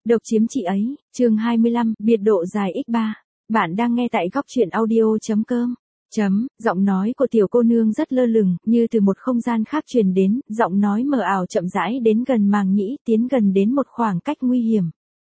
Độc chiếm chị ấy, chương 25, biệt độ dài x3. Bạn đang nghe tại góc truyện audio.com. Giọng nói của tiểu cô nương rất lơ lửng, như từ một không gian khác truyền đến, giọng nói mờ ảo chậm rãi đến gần màng nhĩ, tiến gần đến một khoảng cách nguy hiểm.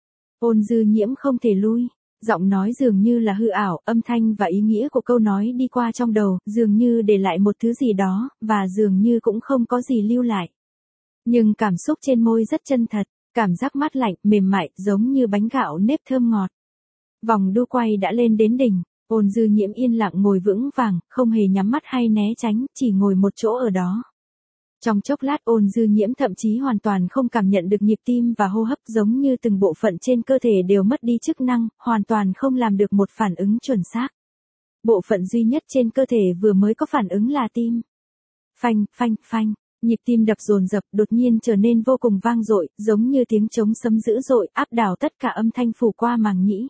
Ôn Dư Nhiễm không thể lui. Giọng nói dường như là hư ảo, âm thanh và ý nghĩa của câu nói đi qua trong đầu, dường như để lại một thứ gì đó, và dường như cũng không có gì lưu lại. Nhưng cảm xúc trên môi rất chân thật, cảm giác mát lạnh, mềm mại, giống như bánh gạo nếp thơm ngọt. Vòng đu quay đã lên đến đỉnh, Ôn Dư Nhiễm yên lặng ngồi vững vàng, không hề nhắm mắt hay né tránh, chỉ ngồi một chỗ ở đó. Trong chốc lát Ôn Dư Nhiễm thậm chí hoàn toàn không cảm nhận được nhịp tim và hô hấp, giống như từng bộ phận trên cơ thể đều mất đi chức năng, hoàn toàn không làm được một phản ứng chuẩn xác. Bộ phận duy nhất trên cơ thể vừa mới có phản ứng là tim. Phanh, phanh, phanh, nhịp tim đập dồn dập đột nhiên trở nên vô cùng vang dội, giống như tiếng trống sấm dữ dội áp đảo tất cả âm thanh phủ qua màng nhĩ.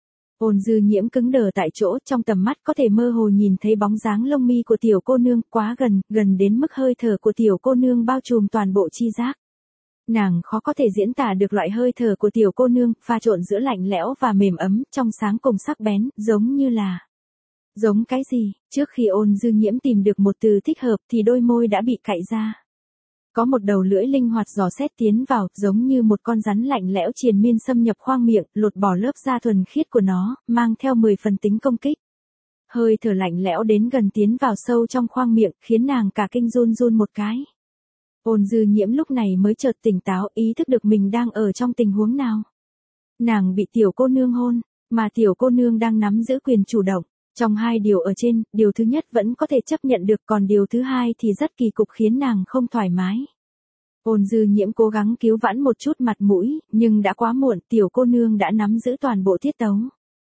Ôn Dư Nhiễm cứng đờ tại chỗ, trong tầm mắt có thể mơ hồ nhìn thấy bóng dáng lông mi của tiểu cô nương, quá gần, gần đến mức hơi thở của tiểu cô nương bao trùm toàn bộ chi giác. Nàng khó có thể diễn tả được loại hơi thở của tiểu cô nương, pha trộn giữa lạnh lẽo và mềm ấm, trong sáng cùng sắc bén, giống như là... Giống cái gì? Trước khi Ôn Dư Nhiễm tìm được một từ thích hợp thì đôi môi đã bị cạy ra. Có một đầu lưỡi linh hoạt dò xét tiến vào, giống như một con rắn lạnh lẽo triền miên xâm nhập khoang miệng, lột bỏ lớp da thuần khiết của nó, mang theo 10 phần tính công kích. Hơi thở lạnh lẽo đến gần tiến vào sâu trong khoang miệng, khiến nàng cả kinh run run một cái. Ôn Dư Nhiễm lúc này mới chợt tỉnh táo, ý thức được mình đang ở trong tình huống nào. Nàng bị tiểu cô nương hôn, mà tiểu cô nương đang nắm giữ quyền chủ động. Trong hai điều ở trên, điều thứ nhất vẫn có thể chấp nhận được, còn điều thứ hai thì rất kỳ cục, khiến nàng không thoải mái. Ôn Dư Nhiễm cố gắng cứu vãn một chút mặt mũi, nhưng đã quá muộn, tiểu cô nương đã nắm giữ toàn bộ tiết tấu.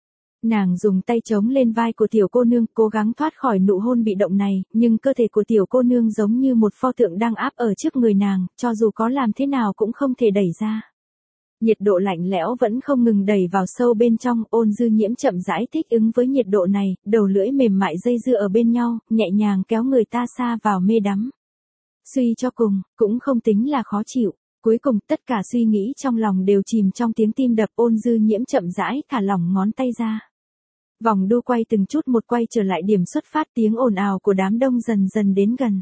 Nàng dùng tay chống lên vai của tiểu cô nương, cố gắng thoát khỏi nụ hôn bị động này, nhưng cơ thể của tiểu cô nương giống như một pho tượng đang áp ở trước người nàng, cho dù có làm thế nào cũng không thể đẩy ra. Nhiệt độ lạnh lẽo vẫn không ngừng đẩy vào sâu bên trong, Ôn Dư Nhiễm chậm rãi thích ứng với nhiệt độ này, đầu lưỡi mềm mại dây dưa ở bên nhau, nhẹ nhàng kéo người ta xa vào mê đắm. Suy cho cùng, cũng không tính là khó chịu, cuối cùng tất cả suy nghĩ trong lòng đều chìm trong tiếng tim đập. Ôn Dư Nhiễm chậm rãi thả lỏng ngón tay ra. Vòng đu quay từng chút một quay trở lại điểm xuất phát, tiếng ồn ào của đám đông dần dần đến gần.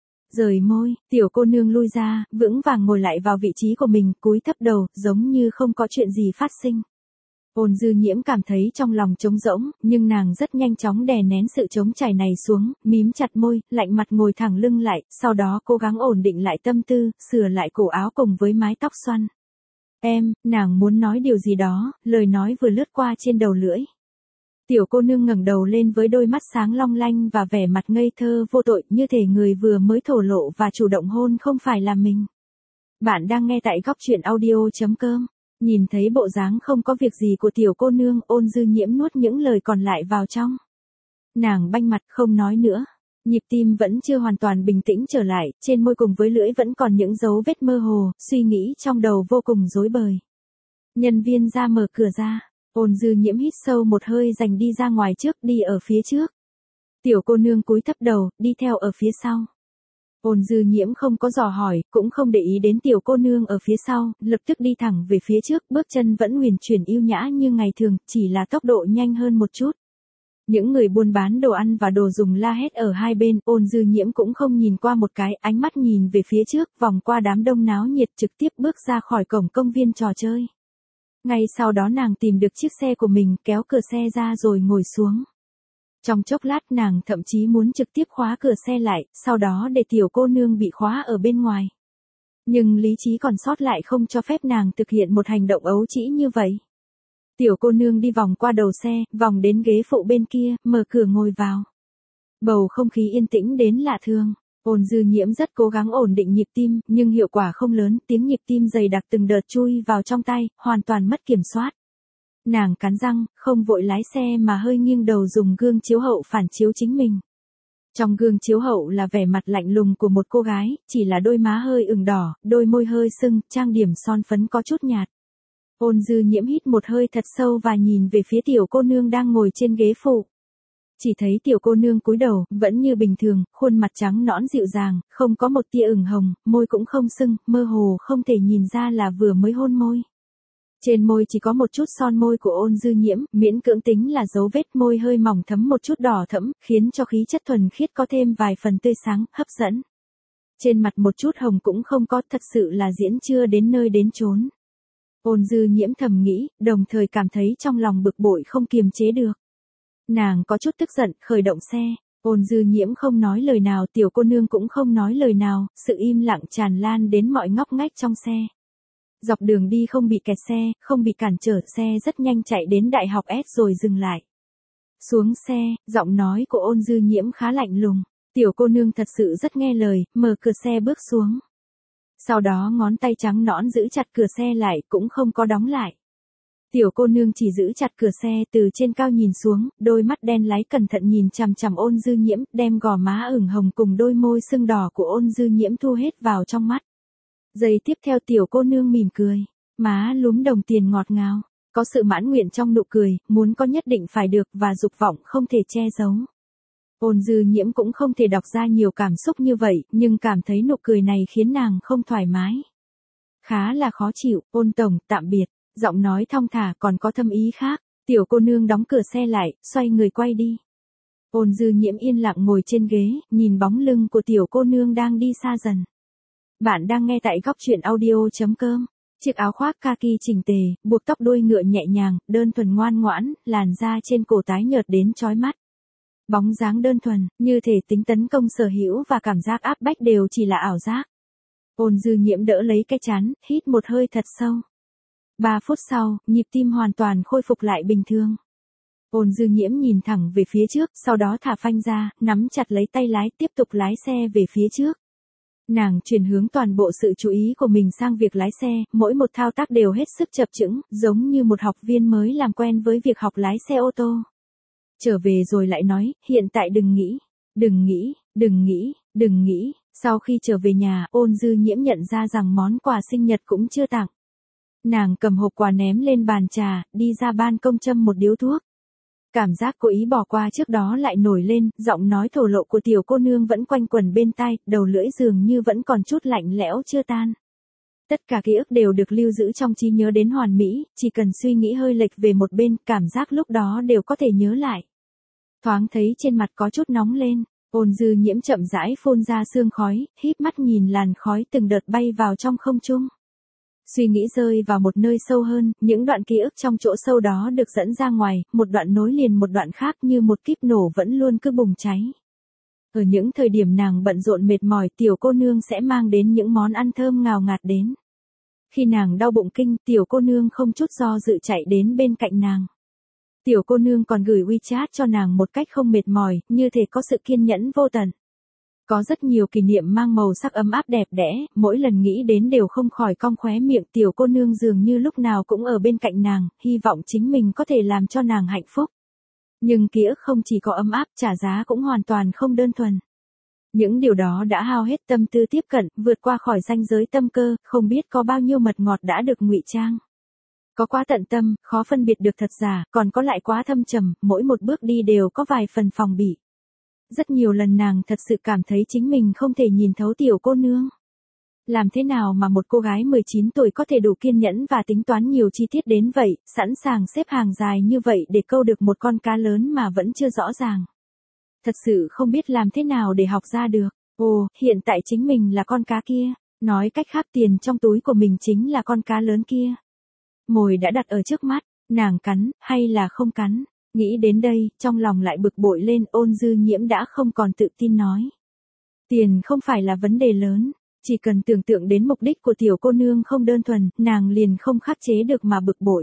Rời môi, tiểu cô nương lui ra, vững vàng ngồi lại vào vị trí của mình, cúi thấp đầu, giống như không có chuyện gì phát sinh. Ôn Dư Nhiễm cảm thấy trong lòng trống rỗng, nhưng nàng rất nhanh chóng đè nén sự trống trải này xuống, mím chặt môi, lạnh mặt ngồi thẳng lưng lại, sau đó cố gắng ổn định lại tâm tư, sửa lại cổ áo cùng với mái tóc xoăn. Nàng muốn nói điều gì đó, lời nói vừa lướt qua trên đầu lưỡi. Tiểu cô nương ngẩng đầu lên với đôi mắt sáng long lanh và vẻ mặt ngây thơ vô tội, như thể người vừa mới thổ lộ và chủ động hôn không phải là mình. Bạn đang nghe tại góc truyện audio.com. Nhìn thấy bộ dáng không có việc gì của tiểu cô nương, Ôn Dư Nhiễm nuốt những lời còn lại vào trong. Nàng banh mặt không nói nữa. Nhịp tim vẫn chưa hoàn toàn bình tĩnh trở lại, trên môi cùng với lưỡi vẫn còn những dấu vết mơ hồ, suy nghĩ trong đầu vô cùng rối bời. Nhân viên ra mở cửa ra. Ôn Dư Nhiễm hít sâu một hơi dành đi ra ngoài trước, đi ở phía trước. Tiểu cô nương cúi thấp đầu, đi theo ở phía sau. Ôn Dư Nhiễm không có dò hỏi, cũng không để ý đến tiểu cô nương ở phía sau, lập tức đi thẳng về phía trước, bước chân vẫn huyền chuyển yêu nhã như ngày thường, chỉ là tốc độ nhanh hơn một chút. Những người buôn bán đồ ăn và đồ dùng la hét ở hai bên, Ôn Dư Nhiễm cũng không nhìn qua một cái, ánh mắt nhìn về phía trước, vòng qua đám đông náo nhiệt, trực tiếp bước ra khỏi cổng công viên trò chơi. Ngay sau đó nàng tìm được chiếc xe của mình, kéo cửa xe ra rồi ngồi xuống. Trong chốc lát nàng thậm chí muốn trực tiếp khóa cửa xe lại, sau đó để tiểu cô nương bị khóa ở bên ngoài. Nhưng lý trí còn sót lại không cho phép nàng thực hiện một hành động ấu trĩ như vậy. Tiểu cô nương đi vòng qua đầu xe, vòng đến ghế phụ bên kia, mở cửa ngồi vào. Bầu không khí yên tĩnh đến lạ thường. Ôn Dư Nhiễm rất cố gắng ổn định nhịp tim, nhưng hiệu quả không lớn, tiếng nhịp tim dày đặc từng đợt chui vào trong tai, hoàn toàn mất kiểm soát. Nàng cắn răng, không vội lái xe mà hơi nghiêng đầu dùng gương chiếu hậu phản chiếu chính mình. Trong gương chiếu hậu là vẻ mặt lạnh lùng của một cô gái, chỉ là đôi má hơi ửng đỏ, đôi môi hơi sưng, trang điểm son phấn có chút nhạt. Ôn Dư Nhiễm hít một hơi thật sâu và nhìn về phía tiểu cô nương đang ngồi trên ghế phụ. Chỉ thấy tiểu cô nương cúi đầu, vẫn như bình thường, khuôn mặt trắng nõn dịu dàng, không có một tia ửng hồng, môi cũng không sưng, mơ hồ không thể nhìn ra là vừa mới hôn môi. Trên môi chỉ có một chút son môi của Ôn Dư Nhiễm, miễn cưỡng tính là dấu vết môi hơi mỏng thấm một chút đỏ thẫm, khiến cho khí chất thuần khiết có thêm vài phần tươi sáng, hấp dẫn. Trên mặt một chút hồng cũng không có, thật sự là diễn chưa đến nơi đến chốn. Ôn Dư Nhiễm thầm nghĩ, đồng thời cảm thấy trong lòng bực bội không kiềm chế được. Nàng có chút tức giận, khởi động xe. Ôn Dư Nhiễm không nói lời nào, tiểu cô nương cũng không nói lời nào, sự im lặng tràn lan đến mọi ngóc ngách trong xe. Dọc đường đi không bị kẹt xe, không bị cản trở, xe rất nhanh chạy đến Đại học S rồi dừng lại. Xuống xe, giọng nói của Ôn Dư Nhiễm khá lạnh lùng. Tiểu cô nương thật sự rất nghe lời, mở cửa xe bước xuống. Sau đó ngón tay trắng nõn giữ chặt cửa xe lại, cũng không có đóng lại. Tiểu cô nương chỉ giữ chặt cửa xe, từ trên cao nhìn xuống, đôi mắt đen láy cẩn thận nhìn chằm chằm Ôn Dư Nhiễm, đem gò má ửng hồng cùng đôi môi sưng đỏ của Ôn Dư Nhiễm thu hết vào trong mắt. Giây tiếp theo tiểu cô nương mỉm cười, má lúm đồng tiền ngọt ngào, có sự mãn nguyện trong nụ cười, muốn có nhất định phải được và dục vọng không thể che giấu. Ôn Dư Nhiễm cũng không thể đọc ra nhiều cảm xúc như vậy, nhưng cảm thấy nụ cười này khiến nàng không thoải mái. Khá là khó chịu, Ôn tổng, tạm biệt, giọng nói thong thả còn có thâm ý khác, tiểu cô nương đóng cửa xe lại, xoay người quay đi. Ôn Dư Nhiễm yên lặng ngồi trên ghế, nhìn bóng lưng của tiểu cô nương đang đi xa dần. Bạn đang nghe tại góc truyện audio.com. Chiếc áo khoác kaki chỉnh tề, buộc tóc đuôi ngựa nhẹ nhàng, đơn thuần ngoan ngoãn, làn da trên cổ tái nhợt đến chói mắt. Bóng dáng đơn thuần, như thể tính tấn công sở hữu và cảm giác áp bách đều chỉ là ảo giác. Ôn Dư Nhiễm đỡ lấy cái trán, hít một hơi thật sâu. 3 phút sau, nhịp tim hoàn toàn khôi phục lại bình thường. Ôn Dư Nhiễm nhìn thẳng về phía trước, sau đó thả phanh ra, nắm chặt lấy tay lái, tiếp tục lái xe về phía trước. Nàng chuyển hướng toàn bộ sự chú ý của mình sang việc lái xe, mỗi một thao tác đều hết sức chập chững, giống như một học viên mới làm quen với việc học lái xe ô tô. Trở về rồi lại nói, hiện tại đừng nghĩ, đừng nghĩ, đừng nghĩ, đừng nghĩ. Sau khi trở về nhà, Ôn Dư Nhiễm nhận ra rằng món quà sinh nhật cũng chưa tặng. Nàng cầm hộp quà ném lên bàn trà, đi ra ban công châm một điếu thuốc. Cảm giác cố ý bỏ qua trước đó lại nổi lên, giọng nói thổ lộ của tiểu cô nương vẫn quanh quẩn bên tai, đầu lưỡi dường như vẫn còn chút lạnh lẽo chưa tan. Tất cả ký ức đều được lưu giữ trong trí nhớ đến hoàn mỹ, chỉ cần suy nghĩ hơi lệch về một bên, cảm giác lúc đó đều có thể nhớ lại. Thoáng thấy trên mặt có chút nóng lên, Ôn Dư Nhiễm chậm rãi phun ra sương khói, híp mắt nhìn làn khói từng đợt bay vào trong không trung. Suy nghĩ rơi vào một nơi sâu hơn, những đoạn ký ức trong chỗ sâu đó được dẫn ra ngoài, một đoạn nối liền một đoạn khác như một kíp nổ vẫn luôn cứ bùng cháy. Ở những thời điểm nàng bận rộn mệt mỏi, tiểu cô nương sẽ mang đến những món ăn thơm ngào ngạt đến. Khi nàng đau bụng kinh, tiểu cô nương không chút do dự chạy đến bên cạnh nàng. Tiểu cô nương còn gửi WeChat cho nàng một cách không mệt mỏi, như thể có sự kiên nhẫn vô tận. Có rất nhiều kỷ niệm mang màu sắc ấm áp đẹp đẽ, mỗi lần nghĩ đến đều không khỏi cong khóe miệng, tiểu cô nương dường như lúc nào cũng ở bên cạnh nàng, hy vọng chính mình có thể làm cho nàng hạnh phúc. Nhưng ký ức không chỉ có ấm áp, trả giá cũng hoàn toàn không đơn thuần. Những điều đó đã hao hết tâm tư tiếp cận, vượt qua khỏi ranh giới tâm cơ, không biết có bao nhiêu mật ngọt đã được ngụy trang. Có quá tận tâm, khó phân biệt được thật giả, còn có lại quá thâm trầm, mỗi một bước đi đều có vài phần phòng bị. Rất nhiều lần nàng thật sự cảm thấy chính mình không thể nhìn thấu tiểu cô nương. Làm thế nào mà một cô gái 19 tuổi có thể đủ kiên nhẫn và tính toán nhiều chi tiết đến vậy, sẵn sàng xếp hàng dài như vậy để câu được một con cá lớn mà vẫn chưa rõ ràng. Thật sự không biết làm thế nào để học ra được. Ồ, hiện tại chính mình là con cá kia. Nói cách khác, tiền trong túi của mình chính là con cá lớn kia. Mồi đã đặt ở trước mắt, nàng cắn, hay là không cắn. Nghĩ đến đây, trong lòng lại bực bội lên, Ôn Dư Nhiễm đã không còn tự tin nói. Tiền không phải là vấn đề lớn, chỉ cần tưởng tượng đến mục đích của tiểu cô nương không đơn thuần, nàng liền không khắc chế được mà bực bội.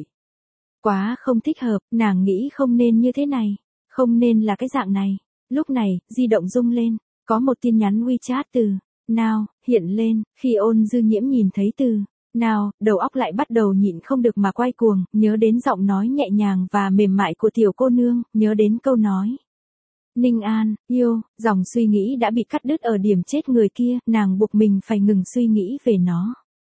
Quá không thích hợp, nàng nghĩ không nên như thế này, không nên là cái dạng này. Lúc này, di động rung lên, có một tin nhắn WeChat từ Now hiện lên, khi Ôn Dư Nhiễm nhìn thấy từ Now, đầu óc lại bắt đầu nhịn không được mà quay cuồng, nhớ đến giọng nói nhẹ nhàng và mềm mại của tiểu cô nương, nhớ đến câu nói. Ninh An, yêu, dòng suy nghĩ đã bị cắt đứt ở điểm chết người kia, nàng buộc mình phải ngừng suy nghĩ về nó.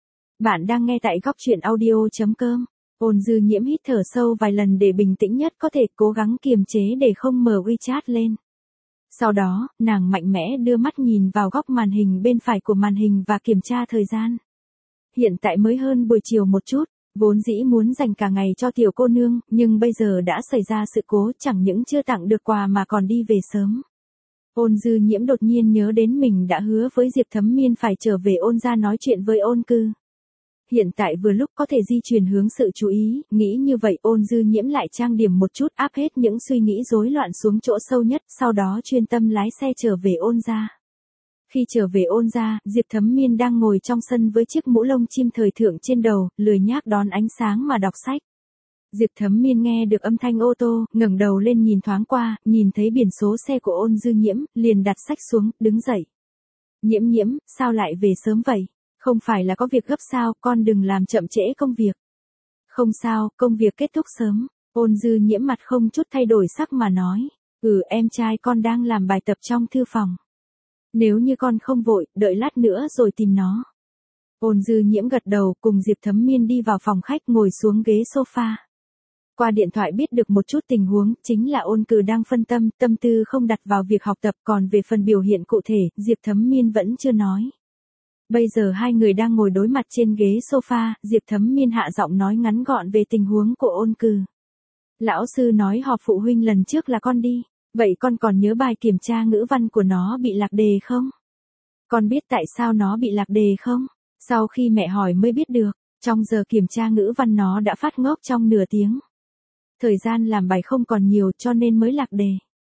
Bạn đang nghe tại góc truyện audio.com. Ôn Dư Nhiễm hít thở sâu vài lần để bình tĩnh nhất có thể, cố gắng kiềm chế để không mở WeChat lên. Sau đó, nàng mạnh mẽ đưa mắt nhìn vào góc màn hình bên phải của màn hình và kiểm tra thời gian. Hiện tại mới hơn buổi chiều một chút, Vốn dĩ muốn dành cả ngày cho tiểu cô nương, nhưng bây giờ đã xảy ra sự cố, chẳng những chưa tặng được quà mà còn đi về sớm. Ôn Dư Nhiễm đột nhiên nhớ đến mình đã hứa với Diệp Thấm Miên phải trở về Ôn gia nói chuyện với Ôn Cư. Hiện tại vừa lúc có thể di chuyển hướng sự chú ý, nghĩ như vậy Ôn Dư Nhiễm lại trang điểm một chút, áp hết những suy nghĩ rối loạn xuống chỗ sâu nhất, sau đó chuyên tâm lái xe trở về Ôn gia. Khi trở về Ôn gia, Diệp Thấm Miên đang ngồi trong sân với chiếc mũ lông chim thời thượng trên đầu, lười nhác đón ánh sáng mà đọc sách. Diệp Thấm Miên nghe được âm thanh ô tô, ngẩng đầu lên nhìn thoáng qua, nhìn thấy biển số xe của Ôn Dư Nhiễm, liền đặt sách xuống, đứng dậy. Nhiễm Nhiễm, sao lại về sớm vậy? Không phải là có việc gấp sao, con đừng làm chậm trễ công việc. Không sao, công việc kết thúc sớm. Ôn Dư Nhiễm mặt không chút thay đổi sắc mà nói. Em trai con đang làm bài tập trong thư phòng. Nếu như con không vội, đợi lát nữa rồi tìm nó. Ôn Dư Nhiễm gật đầu, cùng Diệp Thấm Miên đi vào phòng khách, ngồi xuống ghế sofa. Qua điện thoại biết được một chút tình huống, chính là Ôn Cừ đang phân tâm, tâm tư không đặt vào việc học tập, còn về phần biểu hiện cụ thể, Diệp Thấm Miên vẫn chưa nói. Bây giờ hai người đang ngồi đối mặt trên ghế sofa, Diệp Thấm Miên hạ giọng nói ngắn gọn về tình huống của Ôn Cừ. Lão sư nói họp phụ huynh lần trước là con đi, vậy con còn nhớ bài kiểm tra ngữ văn của nó bị lạc đề không? Con biết tại sao nó bị lạc đề không? Sau khi mẹ hỏi mới biết được, trong giờ kiểm tra ngữ văn nó đã phát ngốc trong nửa tiếng. Thời gian làm bài không còn nhiều cho nên mới lạc đề.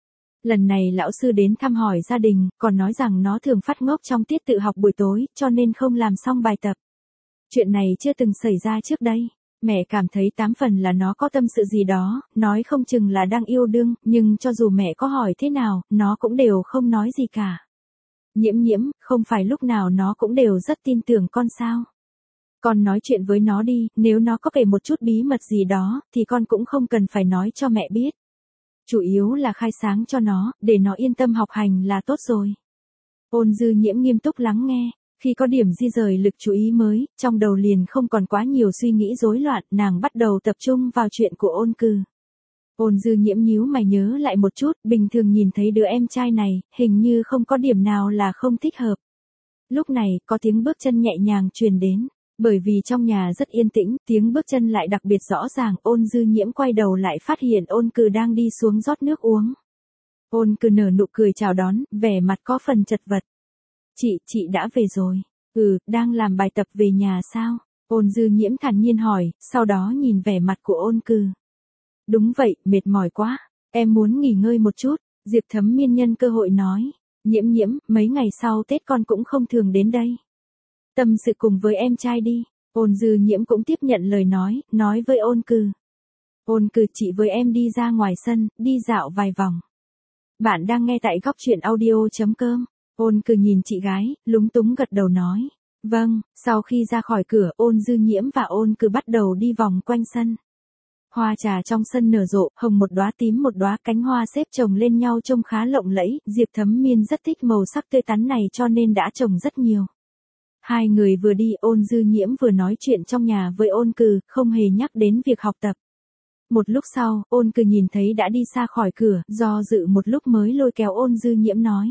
Lần này lão sư đến thăm hỏi gia đình, còn nói rằng nó thường phát ngốc trong tiết tự học buổi tối, cho nên không làm xong bài tập. Chuyện này chưa từng xảy ra trước đây. Mẹ cảm thấy 8 phần là nó có tâm sự gì đó, nói không chừng là đang yêu đương, nhưng cho dù mẹ có hỏi thế nào, nó cũng đều không nói gì cả. Nhiễm Nhiễm, không phải lúc nào nó cũng đều rất tin tưởng con sao? Con nói chuyện với nó đi, nếu nó có kể một chút bí mật gì đó, thì con cũng không cần phải nói cho mẹ biết. Chủ yếu là khai sáng cho nó, để nó yên tâm học hành là tốt rồi. Ôn Dư Nhiễm nghiêm túc lắng nghe, khi có điểm di rời lực chú ý mới, trong đầu liền không còn quá nhiều suy nghĩ rối loạn, nàng bắt đầu tập trung vào chuyện của Ôn Cừ. Ôn Dư Nhiễm nhíu mày nhớ lại một chút, bình thường nhìn thấy đứa em trai này, hình như không có điểm nào là không thích hợp. Lúc này, có tiếng bước chân nhẹ nhàng truyền đến. Bởi vì trong nhà rất yên tĩnh, tiếng bước chân lại đặc biệt rõ ràng, Ôn Dư Nhiễm quay đầu lại phát hiện Ôn Cừ đang đi xuống rót nước uống. Ôn Cừ nở nụ cười chào đón, vẻ mặt có phần chật vật. Chị đã về rồi. Đang làm bài tập về nhà sao? Ôn Dư Nhiễm thản nhiên hỏi, sau đó nhìn vẻ mặt của Ôn Cừ. Đúng vậy, mệt mỏi quá, em muốn nghỉ ngơi một chút, Diệp Thấm Miên nhân cơ hội nói. Nhiễm Nhiễm, mấy ngày sau Tết con cũng không thường đến đây. Tâm sự cùng với em trai đi. Ôn Dư Nhiễm cũng tiếp nhận lời nói với Ôn Cừ. Ôn Cừ, chị với em đi ra ngoài sân, đi dạo vài vòng. Bạn đang nghe tại góc truyện audio.com. Ôn Cừ nhìn chị gái, lúng túng gật đầu nói. Vâng, sau khi ra khỏi cửa, Ôn Dư Nhiễm và Ôn Cừ bắt đầu đi vòng quanh sân. Hoa trà trong sân nở rộ, hồng một đóa tím một đóa, cánh hoa xếp chồng lên nhau trông khá lộng lẫy, Diệp Thấm Miên rất thích màu sắc tươi tắn này cho nên đã trồng rất nhiều. Hai người vừa đi, Ôn Dư Nhiễm vừa nói chuyện trong nhà với Ôn Cừ, không hề nhắc đến việc học tập. Một lúc sau, Ôn Cừ nhìn thấy đã đi xa khỏi cửa, do dự một lúc mới lôi kéo Ôn Dư Nhiễm nói.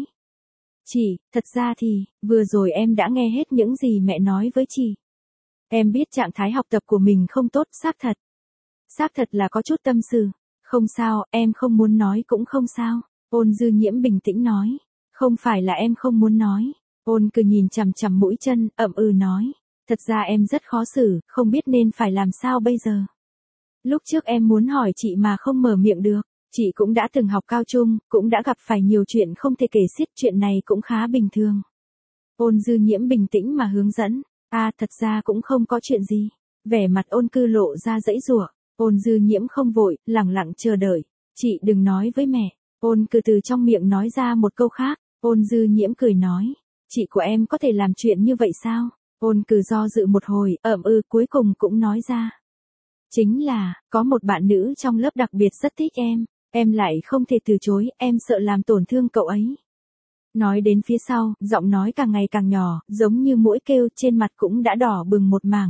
Chị, thật ra thì, vừa rồi em đã nghe hết những gì mẹ nói với chị. Em biết trạng thái học tập của mình không tốt, xác thật. Xác thật là có chút tâm sự. Không sao, em không muốn nói cũng không sao. Ôn Dư Nhiễm bình tĩnh nói. Không phải là em không muốn nói. Ôn Cừ nhìn chằm chằm mũi chân, nói. Thật ra em rất khó xử, không biết nên phải làm sao bây giờ. Lúc trước em muốn hỏi chị mà không mở miệng được. Chị cũng đã từng học cao trung, cũng đã gặp phải nhiều chuyện không thể kể xiết, chuyện này cũng khá bình thường. Ôn Dư Nhiễm bình tĩnh mà hướng dẫn. Thật ra cũng không có chuyện gì. Vẻ mặt Ôn Cừ lộ ra giãy giụa. Ôn Dư Nhiễm không vội, lẳng lặng chờ đợi. Chị đừng nói với mẹ. Ôn Cừ từ trong miệng nói ra một câu khác. Ôn Dư Nhiễm cười nói. Chị của em có thể làm chuyện như vậy sao? Ôn Cừ do dự một hồi, cuối cùng cũng nói ra. Chính là, có một bạn nữ trong lớp đặc biệt rất thích em lại không thể từ chối, em sợ làm tổn thương cậu ấy. Nói đến phía sau, giọng nói càng ngày càng nhỏ, giống như muỗi kêu, trên mặt cũng đã đỏ bừng một mảng.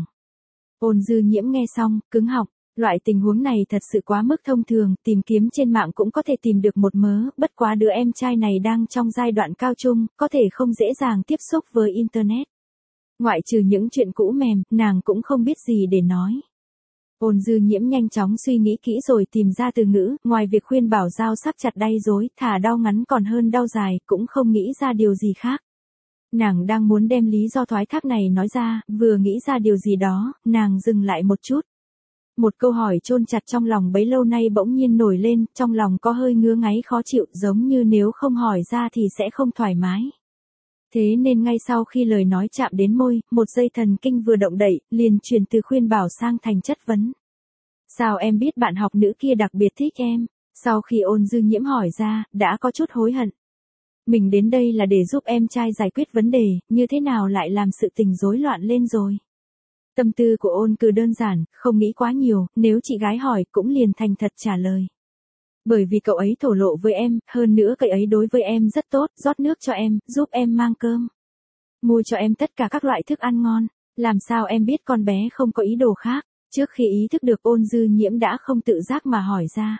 Ôn Dư Nhiễm nghe xong, cứng họng. Loại tình huống này thật sự quá mức thông thường, tìm kiếm trên mạng cũng có thể tìm được một mớ, bất quá đứa em trai này đang trong giai đoạn cao trung, có thể không dễ dàng tiếp xúc với Internet. Ngoại trừ những chuyện cũ mềm, nàng cũng không biết gì để nói. Ôn Dư Nhiễm nhanh chóng suy nghĩ kỹ rồi tìm ra từ ngữ, ngoài việc khuyên bảo dao sắc chặt đay rối, thà đau ngắn còn hơn đau dài, cũng không nghĩ ra điều gì khác. Nàng đang muốn đem lý do thoái thác này nói ra, vừa nghĩ ra điều gì đó, nàng dừng lại một chút. Một câu hỏi chôn chặt trong lòng bấy lâu nay bỗng nhiên nổi lên, trong lòng có hơi ngứa ngáy khó chịu, giống như nếu không hỏi ra thì sẽ không thoải mái. Thế nên ngay sau khi lời nói chạm đến môi, một dây thần kinh vừa động đậy, liền chuyển từ khuyên bảo sang thành chất vấn. Sao em biết bạn học nữ kia đặc biệt thích em? Sau khi Ôn Dư Nhiễm hỏi ra, đã có chút hối hận. Mình đến đây là để giúp em trai giải quyết vấn đề, như thế nào lại làm sự tình rối loạn lên rồi? Tâm tư của Ôn Cừ đơn giản, không nghĩ quá nhiều, nếu chị gái hỏi cũng liền thành thật trả lời. Bởi vì cậu ấy thổ lộ với em, hơn nữa cậu ấy đối với em rất tốt, rót nước cho em, giúp em mang cơm. Mua cho em tất cả các loại thức ăn ngon. Làm sao em biết con bé không có ý đồ khác? Trước khi ý thức được Ôn Dư Nhiễm đã không tự giác mà hỏi ra.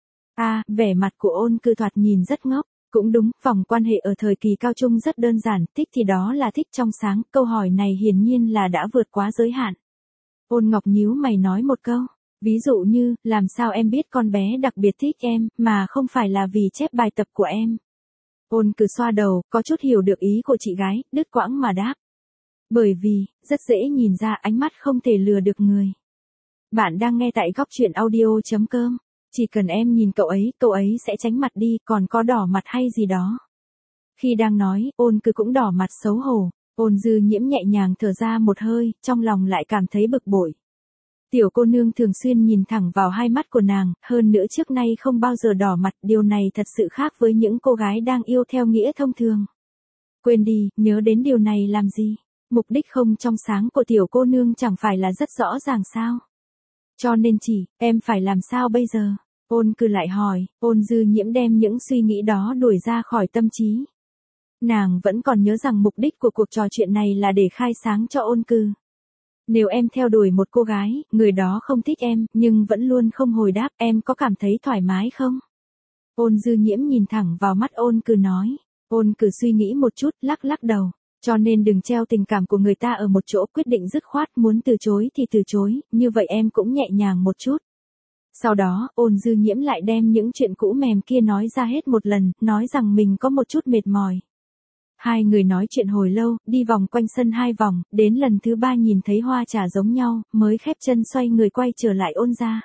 Vẻ mặt của Ôn Cừ thoạt nhìn rất ngốc. Cũng đúng, vòng quan hệ ở thời kỳ cao trung rất đơn giản, thích thì đó là thích trong sáng, câu hỏi này hiển nhiên là đã vượt quá giới hạn. Ôn Ngọc nhíu mày nói một câu, ví dụ như, làm sao em biết con bé đặc biệt thích em, mà không phải là vì chép bài tập của em. Ôn Cừ xoa đầu, có chút hiểu được ý của chị gái, đứt quãng mà đáp. Bởi vì, rất dễ nhìn ra ánh mắt không thể lừa được người. Bạn đang nghe tại góc truyện audio.com. Chỉ cần em nhìn cậu ấy sẽ tránh mặt đi, còn có đỏ mặt hay gì đó. Khi đang nói, Ôn Cừ cũng đỏ mặt xấu hổ. Ôn Dư Nhiễm nhẹ nhàng thở ra một hơi, trong lòng lại cảm thấy bực bội. Tiểu cô nương thường xuyên nhìn thẳng vào hai mắt của nàng, hơn nữa trước nay không bao giờ đỏ mặt, điều này thật sự khác với những cô gái đang yêu theo nghĩa thông thường. Quên đi, nhớ đến điều này làm gì? Mục đích không trong sáng của tiểu cô nương chẳng phải là rất rõ ràng sao? Cho nên em phải làm sao bây giờ? Ôn Cừ lại hỏi. Ôn Dư Nhiễm đem những suy nghĩ đó đuổi ra khỏi tâm trí. Nàng vẫn còn nhớ rằng mục đích của cuộc trò chuyện này là để khai sáng cho Ôn Cừ. Nếu em theo đuổi một cô gái, người đó không thích em, nhưng vẫn luôn không hồi đáp, em có cảm thấy thoải mái không? Ôn Dư Nhiễm nhìn thẳng vào mắt Ôn Cừ nói. Ôn Cừ suy nghĩ một chút, lắc lắc đầu. Cho nên đừng treo tình cảm của người ta ở một chỗ, quyết định dứt khoát, muốn từ chối thì từ chối, như vậy em cũng nhẹ nhàng một chút. Sau đó, Ôn Dư Nhiễm lại đem những chuyện cũ mềm kia nói ra hết một lần, nói rằng mình có một chút mệt mỏi. Hai người nói chuyện hồi lâu, đi vòng quanh sân 2 vòng, đến lần thứ 3 nhìn thấy hoa trà giống nhau, mới khép chân xoay người quay trở lại Ôn gia.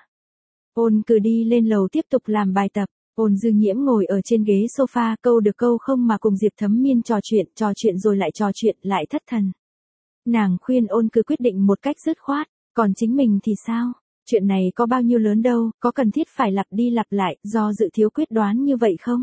Ôn Cừ đi lên lầu tiếp tục làm bài tập, Ôn Dư Nhiễm ngồi ở trên ghế sofa, câu được câu không mà cùng Diệp Thấm Miên trò chuyện rồi lại trò chuyện, lại thất thần. Nàng khuyên Ôn Cừ quyết định một cách dứt khoát, còn chính mình thì sao? Chuyện này có bao nhiêu lớn đâu, có cần thiết phải lặp đi lặp lại, do dự thiếu quyết đoán như vậy không?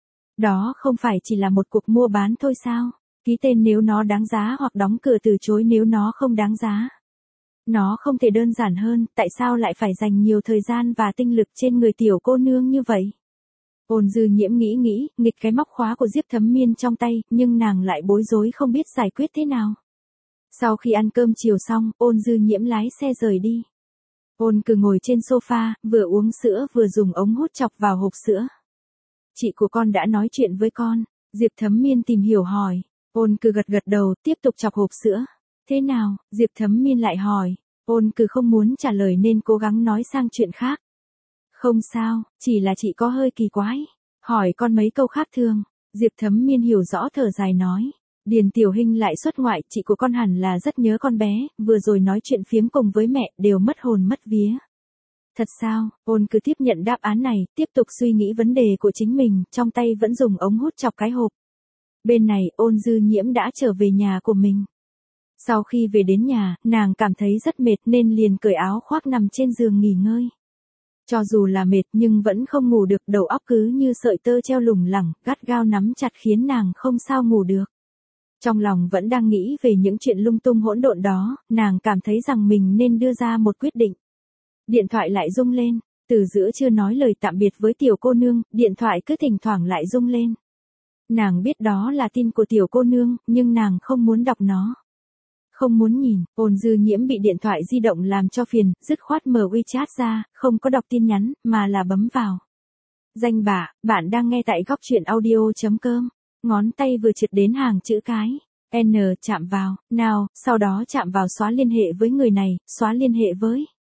Đó không phải chỉ là một cuộc mua bán thôi sao? Ký tên nếu nó đáng giá hoặc đóng cửa từ chối nếu nó không đáng giá. Nó không thể đơn giản hơn, tại sao lại phải dành nhiều thời gian và tinh lực trên người tiểu cô nương như vậy? Ôn Dư Nhiễm nghĩ, nghịch cái móc khóa của Diệp Thấm Miên trong tay, nhưng nàng lại bối rối không biết giải quyết thế nào. Sau khi ăn cơm chiều xong, Ôn Dư Nhiễm lái xe rời đi. Ôn Cừ ngồi trên sofa, vừa uống sữa vừa dùng ống hút chọc vào hộp sữa. Chị của con đã nói chuyện với con. Diệp Thấm Miên tìm hiểu hỏi. Ôn Cừ gật đầu, tiếp tục chọc hộp sữa. Thế nào? Diệp Thấm Miên lại hỏi. Ôn Cừ không muốn trả lời nên cố gắng nói sang chuyện khác. Không sao, chỉ là chị có hơi kỳ quái. Hỏi con mấy câu khác thường. Diệp Thấm Miên hiểu rõ thở dài nói. Điền Tiểu Hinh lại xuất ngoại, chị của con hẳn là rất nhớ con bé, vừa rồi nói chuyện phiếm cùng với mẹ, đều mất hồn mất vía. Thật sao? Ôn Cừ tiếp nhận đáp án này, tiếp tục suy nghĩ vấn đề của chính mình, trong tay vẫn dùng ống hút chọc cái hộp. Bên này, Ôn Dư Nhiễm đã trở về nhà của mình. Sau khi về đến nhà, nàng cảm thấy rất mệt nên liền cởi áo khoác nằm trên giường nghỉ ngơi. Cho dù là mệt nhưng vẫn không ngủ được, đầu óc cứ như sợi tơ treo lủng lẳng, gắt gao nắm chặt khiến nàng không sao ngủ được. Trong lòng vẫn đang nghĩ về những chuyện lung tung hỗn độn đó, nàng cảm thấy rằng mình nên đưa ra một quyết định. Điện thoại lại rung lên, từ giữa chưa nói lời tạm biệt với tiểu cô nương, điện thoại cứ thỉnh thoảng lại rung lên. Nàng biết đó là tin của tiểu cô nương, nhưng nàng không muốn đọc nó. Không muốn nhìn. Ôn Dư Nhiễm bị điện thoại di động làm cho phiền, dứt khoát mở WeChat ra, không có đọc tin nhắn, mà là bấm vào. Danh bạ, bạn đang nghe tại góc truyện audio.com. Ngón tay vừa trượt đến hàng chữ cái. N chạm vào, nào, sau đó chạm vào xóa liên hệ với người này, xóa liên hệ với.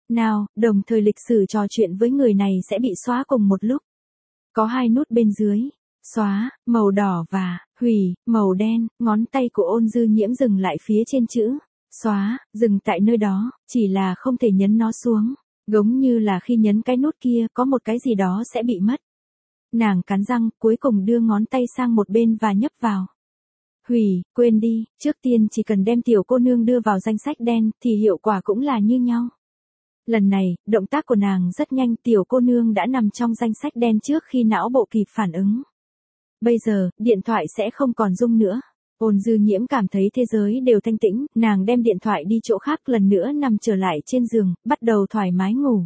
Nào, đồng thời lịch sử trò chuyện với người này sẽ bị xóa cùng một lúc. Có hai nút bên dưới. Xóa, màu đỏ và hủy, màu đen, ngón tay của Ôn Dư Nhiễm dừng lại phía trên chữ xóa, dừng tại nơi đó, chỉ là không thể nhấn nó xuống. Giống như là khi nhấn cái nút kia có một cái gì đó sẽ bị mất. Nàng cắn răng, cuối cùng đưa ngón tay sang một bên và nhấp vào. Hủy, quên đi, trước tiên chỉ cần đem tiểu cô nương đưa vào danh sách đen thì hiệu quả cũng là như nhau. Lần này, động tác của nàng rất nhanh, tiểu cô nương đã nằm trong danh sách đen trước khi não bộ kịp phản ứng. Bây giờ, điện thoại sẽ không còn rung nữa. Ôn Dư Nhiễm cảm thấy thế giới đều thanh tĩnh, nàng đem điện thoại đi chỗ khác lần nữa nằm trở lại trên giường, bắt đầu thoải mái ngủ.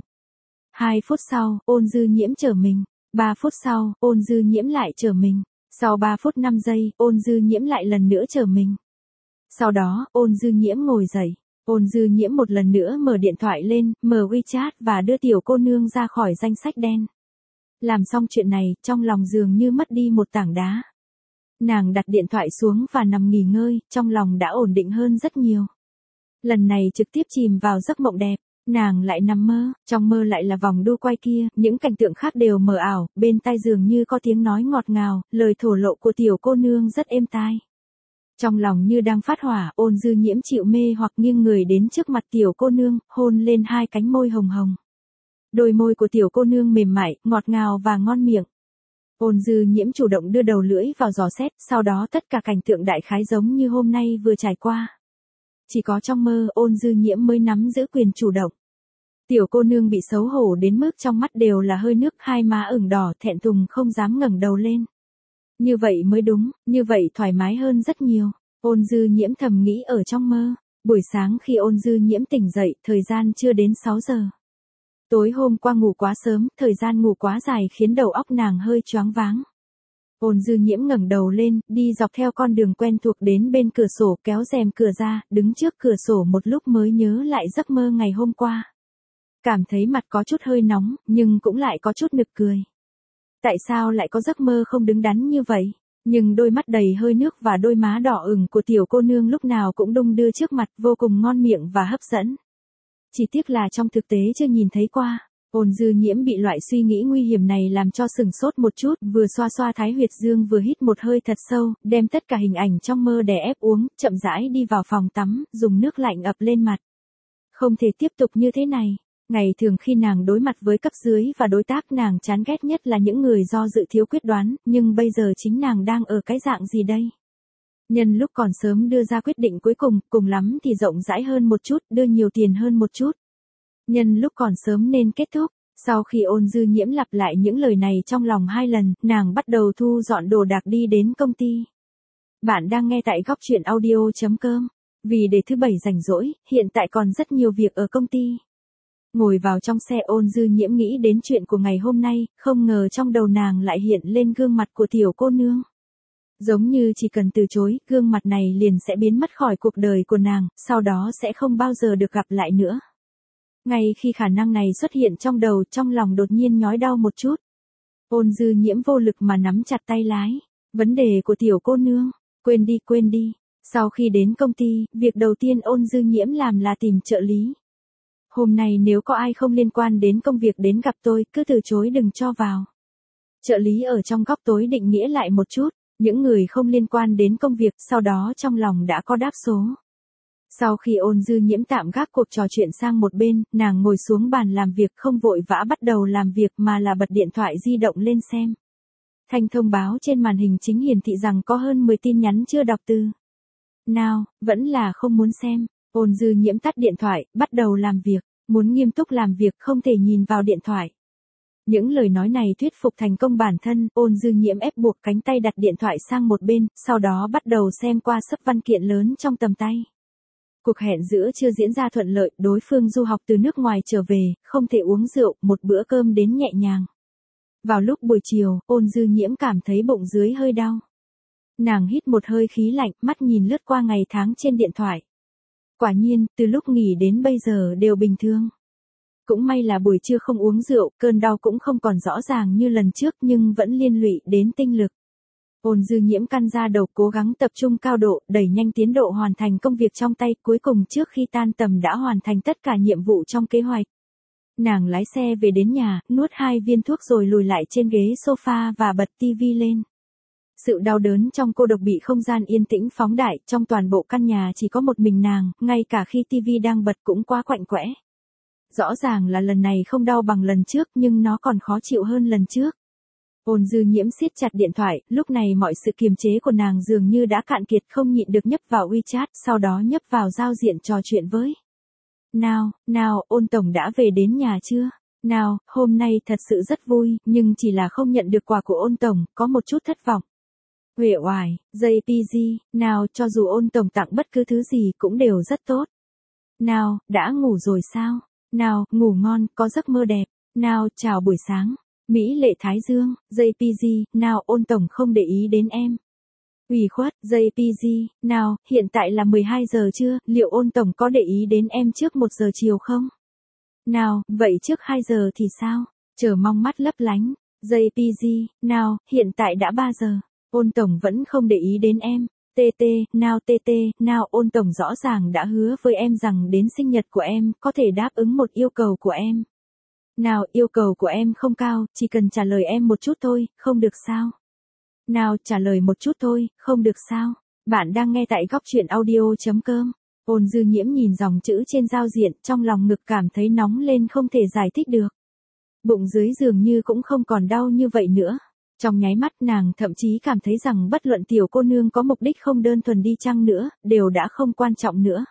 2 phút sau, Ôn Dư Nhiễm trở mình. 3 phút sau, Ôn Dư Nhiễm lại trở mình. Sau 3 phút 5 giây, Ôn Dư Nhiễm lại lần nữa trở mình. Sau đó, Ôn Dư Nhiễm ngồi dậy. Ôn Dư Nhiễm một lần nữa mở điện thoại lên, mở WeChat và đưa tiểu cô nương ra khỏi danh sách đen. Làm xong chuyện này, trong lòng dường như mất đi một tảng đá. Nàng đặt điện thoại xuống và nằm nghỉ ngơi, trong lòng đã ổn định hơn rất nhiều. Lần này trực tiếp chìm vào giấc mộng đẹp, nàng lại nằm mơ, trong mơ lại là vòng đu quay kia, những cảnh tượng khác đều mờ ảo, bên tai dường như có tiếng nói ngọt ngào, lời thổ lộ của tiểu cô nương rất êm tai. Trong lòng như đang phát hỏa, Ôn Dư Nhiễm chịu mê hoặc nghiêng người đến trước mặt tiểu cô nương, hôn lên hai cánh môi hồng hồng. Đôi môi của tiểu cô nương mềm mại, ngọt ngào và ngon miệng. Ôn Dư Nhiễm chủ động đưa đầu lưỡi vào dò xét, sau đó tất cả cảnh tượng đại khái giống như hôm nay vừa trải qua. Chỉ có trong mơ, Ôn Dư Nhiễm mới nắm giữ quyền chủ động. Tiểu cô nương bị xấu hổ đến mức trong mắt đều là hơi nước, hai má ửng đỏ, thẹn thùng không dám ngẩng đầu lên. Như vậy mới đúng, như vậy thoải mái hơn rất nhiều. Ôn Dư Nhiễm thầm nghĩ ở trong mơ. Buổi sáng khi Ôn Dư Nhiễm tỉnh dậy, thời gian chưa đến 6 giờ. Tối hôm qua ngủ quá sớm, thời gian ngủ quá dài khiến đầu óc nàng hơi choáng váng. Ôn Dư Nhiễm ngẩng đầu lên, đi dọc theo con đường quen thuộc đến bên cửa sổ, kéo rèm cửa ra, đứng trước cửa sổ một lúc mới nhớ lại giấc mơ ngày hôm qua. Cảm thấy mặt có chút hơi nóng, nhưng cũng lại có chút nực cười. Tại sao lại có giấc mơ không đứng đắn như vậy? Nhưng đôi mắt đầy hơi nước và đôi má đỏ ửng của tiểu cô nương lúc nào cũng đung đưa trước mặt, vô cùng ngon miệng và hấp dẫn. Chỉ tiếc là trong thực tế chưa nhìn thấy qua. Ôn Dư Nhiễm bị loại suy nghĩ nguy hiểm này làm cho sừng sốt một chút, vừa xoa xoa thái huyệt dương vừa hít một hơi thật sâu, đem tất cả hình ảnh trong mơ đè ép uống, chậm rãi đi vào phòng tắm, dùng nước lạnh ập lên mặt. Không thể tiếp tục như thế này. Ngày thường khi nàng đối mặt với cấp dưới và đối tác, nàng chán ghét nhất là những người do dự thiếu quyết đoán, nhưng bây giờ chính nàng đang ở cái dạng gì đây? Nhân lúc còn sớm đưa ra quyết định cuối cùng, cùng lắm thì rộng rãi hơn một chút, đưa nhiều tiền hơn một chút. Nhân lúc còn sớm nên kết thúc. Sau khi Ôn Dư Nhiễm lặp lại những lời này trong lòng 2 lần, nàng bắt đầu thu dọn đồ đạc đi đến công ty. Bạn đang nghe tại góc truyện audio.com. Vì để thứ Bảy rảnh rỗi, hiện tại còn rất nhiều việc ở công ty. Ngồi vào trong xe, Ôn Dư Nhiễm nghĩ đến chuyện của ngày hôm nay, không ngờ trong đầu nàng lại hiện lên gương mặt của tiểu cô nương. Giống như chỉ cần từ chối, gương mặt này liền sẽ biến mất khỏi cuộc đời của nàng, sau đó sẽ không bao giờ được gặp lại nữa. Ngay khi khả năng này xuất hiện trong đầu, trong lòng đột nhiên nhói đau một chút. Ôn Dư Nhiễm vô lực mà nắm chặt tay lái. Vấn đề của tiểu cô nương, quên đi. Sau khi đến công ty, việc đầu tiên Ôn Dư Nhiễm làm là tìm trợ lý. Hôm nay nếu có ai không liên quan đến công việc đến gặp tôi, cứ từ chối đừng cho vào. Trợ lý ở trong góc tối định nghĩa lại một chút, những người không liên quan đến công việc, sau đó trong lòng đã có đáp số. Sau khi Ôn Dư Nhiễm tạm gác cuộc trò chuyện sang một bên, nàng ngồi xuống bàn làm việc, không vội vã bắt đầu làm việc mà là bật điện thoại di động lên xem. Thanh thông báo trên màn hình chính hiển thị rằng có hơn 10 tin nhắn chưa đọc từ. Nào, vẫn là không muốn xem. Ôn Dư Nhiễm tắt điện thoại, bắt đầu làm việc. Muốn nghiêm túc làm việc không thể nhìn vào điện thoại. Những lời nói này thuyết phục thành công bản thân, Ôn Dư Nhiễm ép buộc cánh tay đặt điện thoại sang một bên, sau đó bắt đầu xem qua sấp văn kiện lớn trong tầm tay. Cuộc hẹn giữa chưa diễn ra thuận lợi, đối phương du học từ nước ngoài trở về, không thể uống rượu, một bữa cơm đến nhẹ nhàng. Vào lúc buổi chiều, Ôn Dư Nhiễm cảm thấy bụng dưới hơi đau. Nàng hít một hơi khí lạnh, mắt nhìn lướt qua ngày tháng trên điện thoại. Quả nhiên, từ lúc nghỉ đến bây giờ đều bình thường. Cũng may là buổi trưa không uống rượu, cơn đau cũng không còn rõ ràng như lần trước nhưng vẫn liên lụy đến tinh lực. Ôn Dư Nhiễm căn ra đầu, cố gắng tập trung cao độ, đẩy nhanh tiến độ hoàn thành công việc trong tay, cuối cùng trước khi tan tầm đã hoàn thành tất cả nhiệm vụ trong kế hoạch. Nàng lái xe về đến nhà, nuốt 2 viên thuốc rồi lùi lại trên ghế sofa và bật tivi lên. Sự đau đớn trong cô độc bị không gian yên tĩnh phóng đại, trong toàn bộ căn nhà chỉ có một mình nàng, ngay cả khi tivi đang bật cũng quá quạnh quẽ. Rõ ràng là lần này không đau bằng lần trước nhưng nó còn khó chịu hơn lần trước. Ôn Dư Nhiễm siết chặt điện thoại, lúc này mọi sự kiềm chế của nàng dường như đã cạn kiệt, không nhịn được nhấp vào WeChat, sau đó nhấp vào giao diện trò chuyện với. Nào, Ôn tổng đã về đến nhà chưa? Nào, hôm nay thật sự rất vui, nhưng chỉ là không nhận được quà của Ôn tổng, có một chút thất vọng. Uể oải, JPG, nào, cho dù Ôn tổng tặng bất cứ thứ gì cũng đều rất tốt. Nào, đã ngủ rồi sao? Nào, ngủ ngon, có giấc mơ đẹp. Nào, chào buổi sáng. Mỹ lệ Thái Dương, JPG, nào, Ôn tổng không để ý đến em. Ủy khuất, JPG, nào, hiện tại là 12 giờ trưa, liệu Ôn tổng có để ý đến em trước 1 giờ chiều không? Nào, vậy trước 2 giờ thì sao? Chờ mong mắt lấp lánh. JPG, nào, hiện tại đã 3 giờ. Ôn tổng vẫn không để ý đến em. TT, nào, Ôn tổng rõ ràng đã hứa với em rằng đến sinh nhật của em, có thể đáp ứng một yêu cầu của em. Nào, yêu cầu của em không cao, chỉ cần trả lời em một chút thôi, không được sao? Nào, trả lời một chút thôi, không được sao? Bạn đang nghe tại góc truyện audio.com. Ôn Dư Nhiễm nhìn dòng chữ trên giao diện, trong lòng ngực cảm thấy nóng lên không thể giải thích được. Bụng dưới dường như cũng không còn đau như vậy nữa. Trong nháy mắt nàng thậm chí cảm thấy rằng bất luận tiểu cô nương có mục đích không đơn thuần đi chăng nữa, đều đã không quan trọng nữa.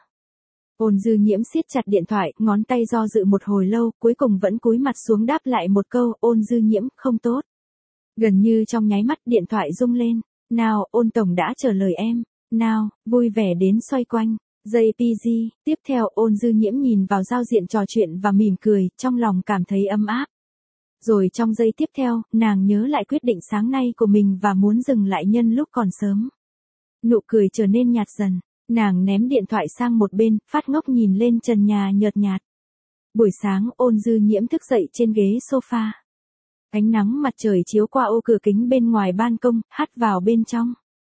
Ôn Dư Nhiễm siết chặt điện thoại, ngón tay do dự một hồi lâu, cuối cùng vẫn cúi mặt xuống đáp lại một câu, Ôn Dư Nhiễm, không tốt. Gần như trong nháy mắt điện thoại rung lên. Nào, Ôn tổng đã trả lời em. Nào, vui vẻ đến xoay quanh. JPG, tiếp theo Ôn Dư Nhiễm nhìn vào giao diện trò chuyện và mỉm cười, trong lòng cảm thấy ấm áp. Rồi trong giây tiếp theo, nàng nhớ lại quyết định sáng nay của mình và muốn dừng lại nhân lúc còn sớm. Nụ cười trở nên nhạt dần, nàng ném điện thoại sang một bên, phát ngốc nhìn lên trần nhà nhợt nhạt. Buổi sáng Ôn Dư Nhiễm thức dậy trên ghế sofa. Ánh nắng mặt trời chiếu qua ô cửa kính bên ngoài ban công, hắt vào bên trong.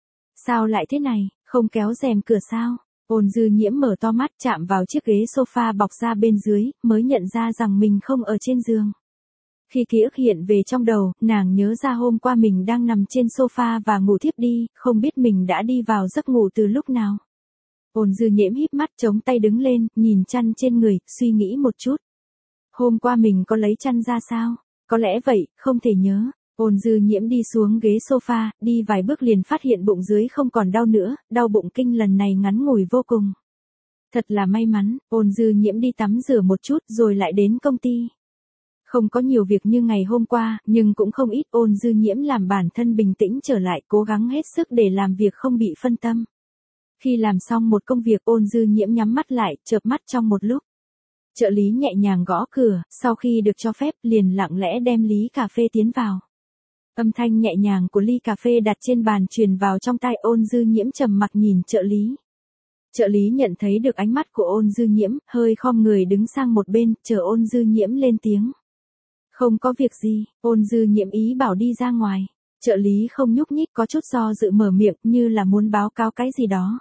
Sao lại thế này, không kéo rèm cửa sao? Ôn Dư Nhiễm mở to mắt chạm vào chiếc ghế sofa bọc ra bên dưới, mới nhận ra rằng mình không ở trên giường. Khi ký ức hiện về trong đầu, nàng nhớ ra hôm qua mình đang nằm trên sofa và ngủ thiếp đi, không biết mình đã đi vào giấc ngủ từ lúc nào. Ôn Dư Nhiễm híp mắt chống tay đứng lên, nhìn chăn trên người, suy nghĩ một chút. Hôm qua mình có lấy chăn ra sao? Có lẽ vậy, không thể nhớ. Ôn Dư Nhiễm đi xuống ghế sofa, đi vài bước liền phát hiện bụng dưới không còn đau nữa, đau bụng kinh lần này ngắn ngủi vô cùng. Thật là may mắn, Ôn Dư Nhiễm đi tắm rửa một chút rồi lại đến công ty. Không có nhiều việc như ngày hôm qua, nhưng cũng không ít. Ôn Dư Nhiễm làm bản thân bình tĩnh trở lại, cố gắng hết sức để làm việc không bị phân tâm. Khi làm xong một công việc, Ôn Dư Nhiễm nhắm mắt lại, chợp mắt trong một lúc. Trợ lý nhẹ nhàng gõ cửa, sau khi được cho phép, liền lặng lẽ đem ly cà phê tiến vào. Âm thanh nhẹ nhàng của ly cà phê đặt trên bàn truyền vào trong tai. Ôn Dư Nhiễm trầm mặc nhìn trợ lý. Trợ lý nhận thấy được ánh mắt của Ôn Dư Nhiễm, hơi khom người đứng sang một bên, chờ Ôn Dư Nhiễm lên tiếng. Không có việc gì, Ôn Dư Nhiễm ý bảo đi ra ngoài. Trợ lý không nhúc nhích, có chút do dự mở miệng như là muốn báo cáo cái gì đó.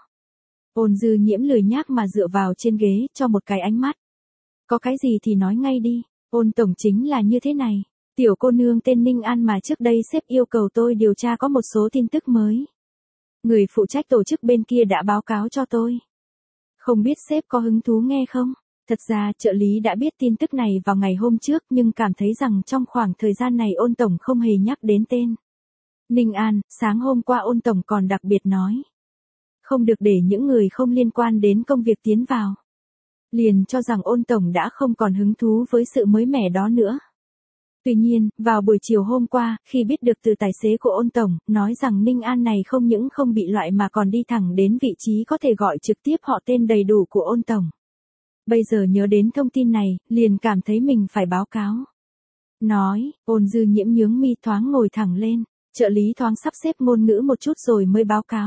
Ôn Dư Nhiễm lười nhác mà dựa vào trên ghế, cho một cái ánh mắt. Có cái gì thì nói ngay đi, Ôn tổng chính là như thế này. Tiểu cô nương tên Ninh An mà trước đây sếp yêu cầu tôi điều tra có một số tin tức mới. Người phụ trách tổ chức bên kia đã báo cáo cho tôi. Không biết sếp có hứng thú nghe không? Thật ra trợ lý đã biết tin tức này vào ngày hôm trước nhưng cảm thấy rằng trong khoảng thời gian này Ôn tổng không hề nhắc đến tên. Ninh An, sáng hôm qua Ôn tổng còn đặc biệt nói. Không được để những người không liên quan đến công việc tiến vào. Liền cho rằng Ôn tổng đã không còn hứng thú với sự mới mẻ đó nữa. Tuy nhiên, vào buổi chiều hôm qua, khi biết được từ tài xế của Ôn tổng, nói rằng Ninh An này không những không bị loại mà còn đi thẳng đến vị trí có thể gọi trực tiếp họ tên đầy đủ của Ôn tổng. Bây giờ nhớ đến thông tin này, liền cảm thấy mình phải báo cáo. Nói, Ôn Dư Nhiễm nhướng mi thoáng ngồi thẳng lên, trợ lý thoáng sắp xếp ngôn ngữ một chút rồi mới báo cáo.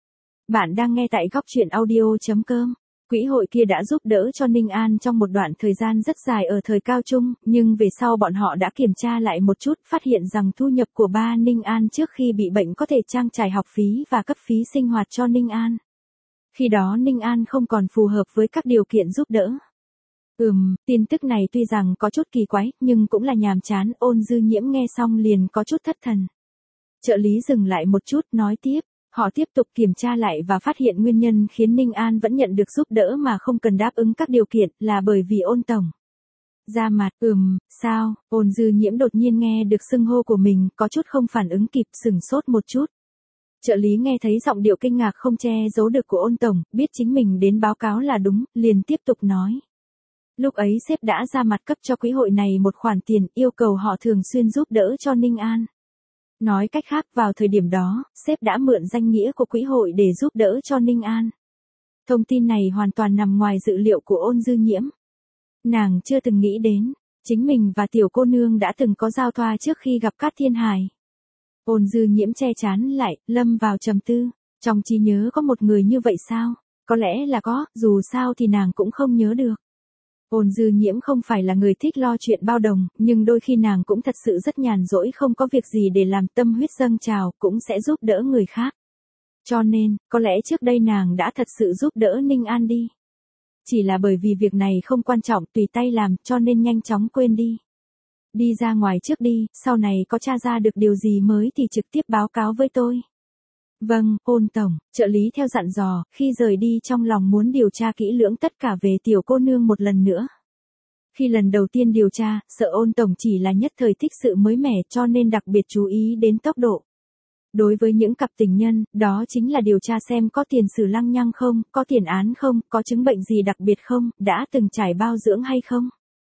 Bạn đang nghe tại góc truyện audio.com. Quỹ hội kia đã giúp đỡ cho Ninh An trong một đoạn thời gian rất dài ở thời cao trung, nhưng về sau bọn họ đã kiểm tra lại một chút, phát hiện rằng thu nhập của ba Ninh An trước khi bị bệnh có thể trang trải học phí và cấp phí sinh hoạt cho Ninh An. Khi đó Ninh An không còn phù hợp với các điều kiện giúp đỡ. Tin tức này tuy rằng có chút kỳ quái, nhưng cũng là nhàm chán. Ôn Dư Nhiễm nghe xong liền có chút thất thần. Trợ lý dừng lại một chút, nói tiếp. Họ tiếp tục kiểm tra lại và phát hiện nguyên nhân khiến Ninh An vẫn nhận được giúp đỡ mà không cần đáp ứng các điều kiện là bởi vì Ôn tổng ra mặt. Sao? Ôn Dư Nhiễm đột nhiên nghe được xưng hô của mình, có chút không phản ứng kịp, sửng sốt một chút. Trợ lý nghe thấy giọng điệu kinh ngạc không che giấu được của Ôn tổng, biết chính mình đến báo cáo là đúng, liền tiếp tục nói. Lúc ấy sếp đã ra mặt cấp cho quỹ hội này một khoản tiền, yêu cầu họ thường xuyên giúp đỡ cho Ninh An. Nói cách khác, vào thời điểm đó, sếp đã mượn danh nghĩa của quỹ hội để giúp đỡ cho Ninh An. Thông tin này hoàn toàn nằm ngoài dự liệu của Ôn Dư Nhiễm. Nàng chưa từng nghĩ đến, chính mình và tiểu cô nương đã từng có giao thoa trước khi gặp Cát Thiên Hải. Ôn Dư Nhiễm che chán lại, lâm vào trầm tư. Trong trí nhớ có một người như vậy sao? Có lẽ là có, dù sao thì nàng cũng không nhớ được. Ôn Dư Nhiễm không phải là người thích lo chuyện bao đồng, nhưng đôi khi nàng cũng thật sự rất nhàn rỗi, không có việc gì để làm, tâm huyết dâng trào, cũng sẽ giúp đỡ người khác. Cho nên, có lẽ trước đây nàng đã thật sự giúp đỡ Ninh An đi. Chỉ là bởi vì việc này không quan trọng, tùy tay làm, cho nên nhanh chóng quên đi. Đi ra ngoài trước đi, sau này có tra ra được điều gì mới thì trực tiếp báo cáo với tôi. Vâng, Ôn tổng, trợ lý theo dặn dò, khi rời đi trong lòng muốn điều tra kỹ lưỡng tất cả về tiểu cô nương một lần nữa. Khi lần đầu tiên điều tra, sợ Ôn tổng chỉ là nhất thời thích sự mới mẻ, cho nên đặc biệt chú ý đến tốc độ. Đối với những cặp tình nhân, đó chính là điều tra xem có tiền sử lăng nhăng không, có tiền án không, có chứng bệnh gì đặc biệt không, đã từng trải bao dưỡng hay không.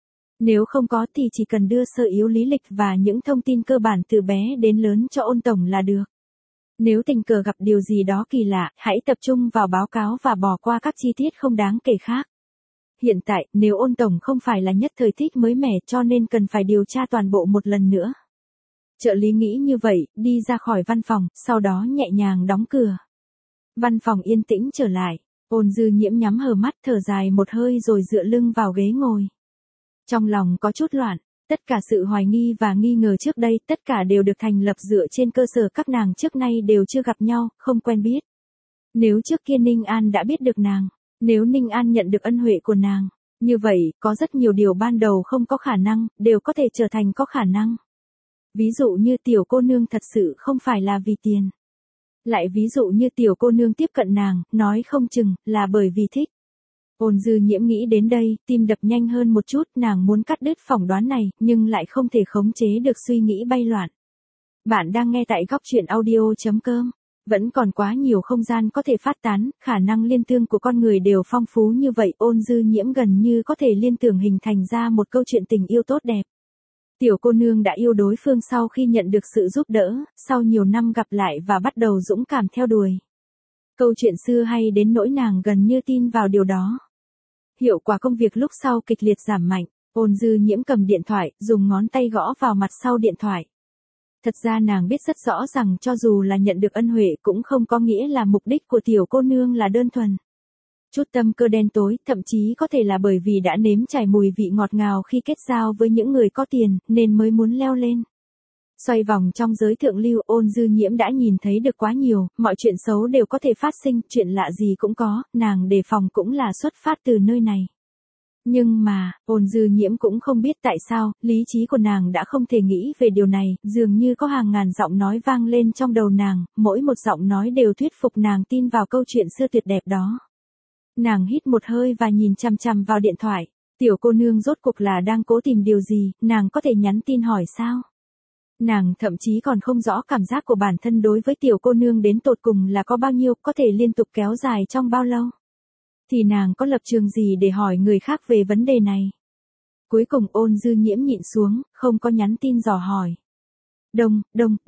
Nếu không có thì chỉ cần đưa sơ yếu lý lịch và những thông tin cơ bản từ bé đến lớn cho Ôn tổng là được. Nếu tình cờ gặp điều gì đó kỳ lạ, hãy tập trung vào báo cáo và bỏ qua các chi tiết không đáng kể khác. Hiện tại, nếu Ôn tổng không phải là nhất thời thích mới mẻ, cho nên cần phải điều tra toàn bộ một lần nữa. Trợ lý nghĩ như vậy, đi ra khỏi văn phòng, sau đó nhẹ nhàng đóng cửa. Văn phòng yên tĩnh trở lại, Ôn Dư Nhiễm nhắm hờ mắt, thở dài một hơi rồi dựa lưng vào ghế ngồi. Trong lòng có chút loạn. Tất cả sự hoài nghi và nghi ngờ trước đây, tất cả đều được thành lập dựa trên cơ sở các nàng trước nay đều chưa gặp nhau, không quen biết. Nếu trước kia Ninh An đã biết được nàng, nếu Ninh An nhận được ân huệ của nàng, như vậy, có rất nhiều điều ban đầu không có khả năng, đều có thể trở thành có khả năng. Ví dụ như tiểu cô nương thật sự không phải là vì tiền. Lại ví dụ như tiểu cô nương tiếp cận nàng, nói không chừng, là bởi vì thích. Ôn Dư Nhiễm nghĩ đến đây, tim đập nhanh hơn một chút, nàng muốn cắt đứt phỏng đoán này, nhưng lại không thể khống chế được suy nghĩ bay loạn. Bạn đang nghe tại góc truyện audio.com. Vẫn còn quá nhiều không gian có thể phát tán, khả năng liên tưởng của con người đều phong phú như vậy, Ôn Dư Nhiễm gần như có thể liên tưởng hình thành ra một câu chuyện tình yêu tốt đẹp. Tiểu cô nương đã yêu đối phương sau khi nhận được sự giúp đỡ, sau nhiều năm gặp lại và bắt đầu dũng cảm theo đuổi. Câu chuyện xưa hay đến nỗi nàng gần như tin vào điều đó. Hiệu quả công việc lúc sau kịch liệt giảm mạnh, Ôn Dư Nhiễm cầm điện thoại, dùng ngón tay gõ vào mặt sau điện thoại. Thật ra nàng biết rất rõ rằng cho dù là nhận được ân huệ cũng không có nghĩa là mục đích của tiểu cô nương là đơn thuần. Chút tâm cơ đen tối, thậm chí có thể là bởi vì đã nếm trải mùi vị ngọt ngào khi kết giao với những người có tiền, nên mới muốn leo lên. Xoay vòng trong giới thượng lưu, Ôn Dư Nhiễm đã nhìn thấy được quá nhiều, mọi chuyện xấu đều có thể phát sinh, chuyện lạ gì cũng có, nàng đề phòng cũng là xuất phát từ nơi này. Nhưng mà, Ôn Dư Nhiễm cũng không biết tại sao, lý trí của nàng đã không thể nghĩ về điều này, dường như có hàng ngàn giọng nói vang lên trong đầu nàng, mỗi một giọng nói đều thuyết phục nàng tin vào câu chuyện xưa tuyệt đẹp đó. Nàng hít một hơi và nhìn chằm chằm vào điện thoại, tiểu cô nương rốt cuộc là đang cố tìm điều gì, nàng có thể nhắn tin hỏi sao? Nàng thậm chí còn không rõ cảm giác của bản thân đối với tiểu cô nương đến tột cùng là có bao nhiêu, có thể liên tục kéo dài trong bao lâu. Thì nàng có lập trường gì để hỏi người khác về vấn đề này. Cuối cùng Ôn Dư Nhiễm nhịn xuống, không có nhắn tin dò hỏi. Đông,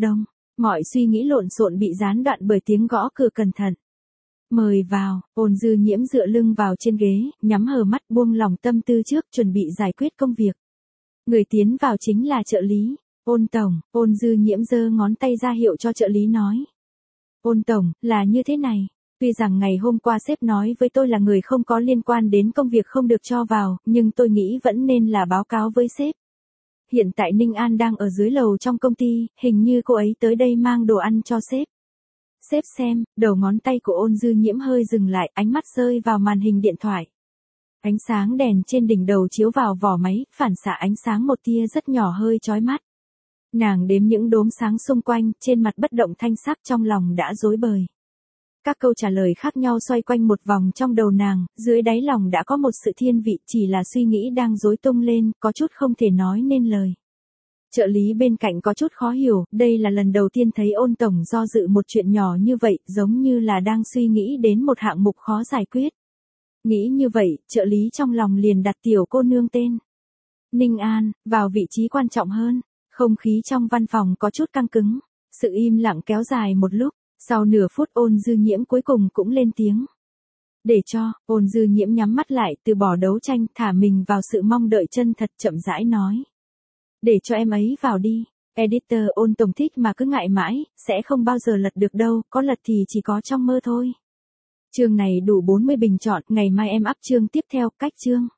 mọi suy nghĩ lộn xộn bị gián đoạn bởi tiếng gõ cửa cẩn thận. Mời vào, Ôn Dư Nhiễm dựa lưng vào trên ghế, nhắm hờ mắt buông lỏng tâm tư trước, chuẩn bị giải quyết công việc. Người tiến vào chính là trợ lý. Ôn tổng, Ôn Dư Nhiễm giơ ngón tay ra hiệu cho trợ lý nói. Ôn tổng, là như thế này. Tuy rằng ngày hôm qua sếp nói với tôi là người không có liên quan đến công việc không được cho vào, nhưng tôi nghĩ vẫn nên là báo cáo với sếp. Hiện tại Ninh An đang ở dưới lầu trong công ty, hình như cô ấy tới đây mang đồ ăn cho sếp. Sếp xem, đầu ngón tay của Ôn Dư Nhiễm hơi dừng lại, ánh mắt rơi vào màn hình điện thoại. Ánh sáng đèn trên đỉnh đầu chiếu vào vỏ máy, phản xạ ánh sáng một tia rất nhỏ hơi chói mắt. Nàng đếm những đốm sáng xung quanh, trên mặt bất động thanh sắc, trong lòng đã rối bời. Các câu trả lời khác nhau xoay quanh một vòng trong đầu nàng, dưới đáy lòng đã có một sự thiên vị, chỉ là suy nghĩ đang rối tung lên, có chút không thể nói nên lời. Trợ lý bên cạnh có chút khó hiểu, đây là lần đầu tiên thấy Ôn tổng do dự một chuyện nhỏ như vậy, giống như là đang suy nghĩ đến một hạng mục khó giải quyết. Nghĩ như vậy, trợ lý trong lòng liền đặt tiểu cô nương tên Ninh An vào vị trí quan trọng hơn. Không khí trong văn phòng có chút căng cứng, sự im lặng kéo dài một lúc, sau nửa phút Ôn Dư Nhiễm cuối cùng cũng lên tiếng. Để cho, Ôn Dư Nhiễm nhắm mắt lại, từ bỏ đấu tranh, thả mình vào sự mong đợi chân thật, chậm rãi nói. Để cho em ấy vào đi, editor Ôn tổng thích mà cứ ngại mãi, sẽ không bao giờ lật được đâu, có lật thì chỉ có trong mơ thôi. Chương này đủ 40 bình chọn, ngày mai em up chương tiếp theo, cách chương.